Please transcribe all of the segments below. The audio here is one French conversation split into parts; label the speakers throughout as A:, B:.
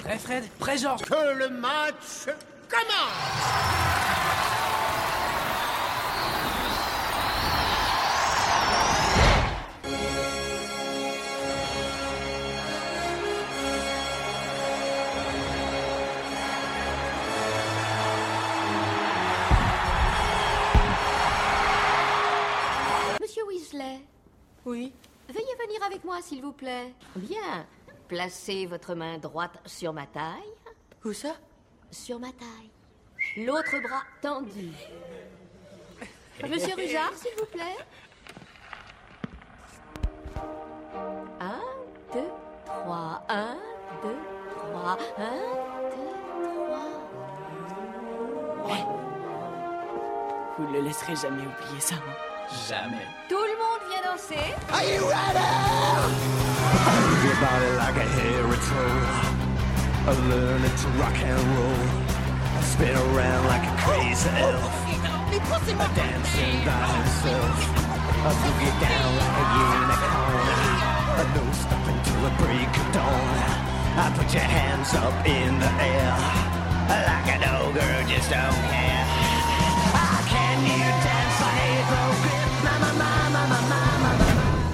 A: Prêt, Fred? Prêt, Georges?
B: Que le match commence!
C: Monsieur Weasley,
D: Oui.
C: veuillez venir avec moi, s'il vous plaît. Bien. Placez votre main droite sur ma taille.
D: Où ça?
C: Sur ma taille. L'autre bras tendu. Monsieur Rujard, s'il vous plaît. 1, 2, 3. 1, 2, 3. 1, 2, 3.
D: Vous le laisserez jamais oublier ça.
A: Jamais.
C: Tout le monde vient danser.
B: Are you ready?
E: Move your body like a hairy troll. Learn it to rock and roll. Spin around like a crazy elf. Dancing by himself. Boogie down like a unicorn. No stopping till the break of dawn. Put your hands up in the air. Like an ogre, just don't care. Can you dance like a grip? Mama, mama, mama, mama.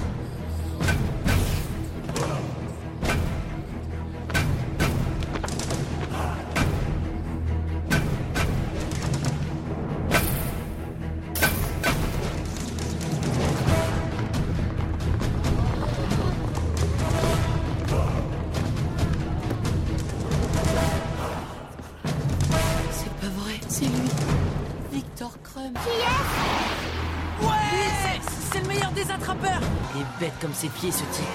D: C'est pas vrai, c'est lui. Victor Crumb.
A: Ouais! C'est le meilleur des attrapeurs!
D: Il est bête comme ses pieds, ce type.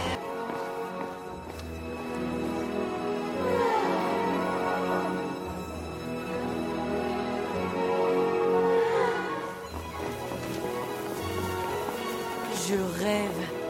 D: Je rêve.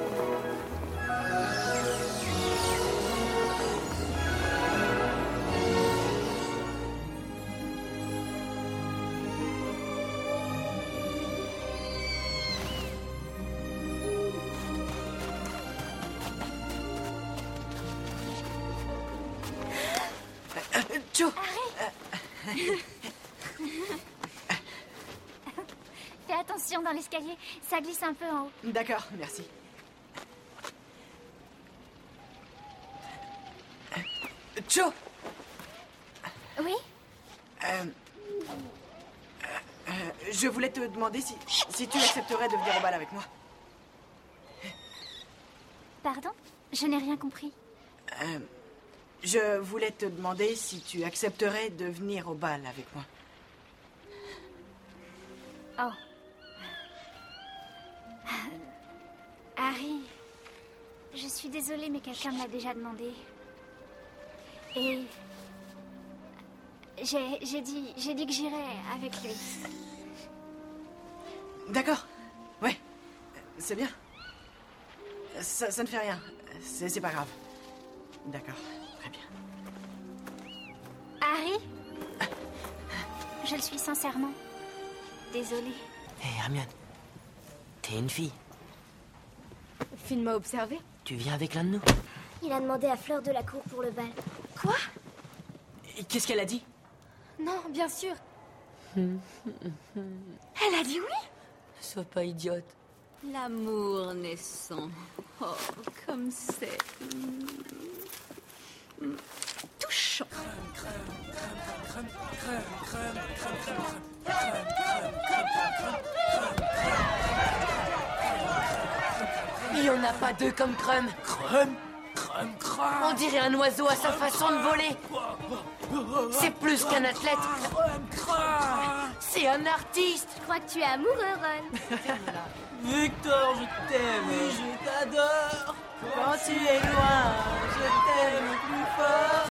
D: Joe!
F: Fais attention dans l'escalier, ça glisse un peu en haut.
D: D'accord, merci. Joe!
F: Oui?
D: Je voulais te demander si tu accepterais de venir au bal avec moi.
F: Pardon? Je n'ai rien compris.
D: Je voulais te demander si tu accepterais de venir au bal avec moi.
F: Oh. Harry, je suis désolée, mais quelqu'un me l'a déjà demandé. Et j'ai dit que j'irais avec lui.
D: D'accord. Ouais. C'est bien. Ça ne fait rien. C'est pas grave. D'accord. Très bien.
F: Harry? Je le suis sincèrement. Désolée.
D: Hé, Hermione. T'es une fille.
C: Finn m'a observé.
D: Tu viens avec l'un de nous?
G: Il a demandé à Fleur de la Cour pour le bal.
C: Quoi?
D: Et qu'est-ce qu'elle a dit?
C: Non, bien sûr.
F: Elle a dit oui?
D: Sois pas idiote.
C: L'amour naissant. Oh, comme c'est touchant.
D: Il n'y en a pas deux comme Crumb. On dirait un oiseau à sa façon de voler. C'est plus qu'un athlète. C'est un artiste.
G: Je crois que tu es amoureux, Ron.
D: Victor, je t'aime. Oui, je t'adore. Quand tu es loin, je t'aime plus fort.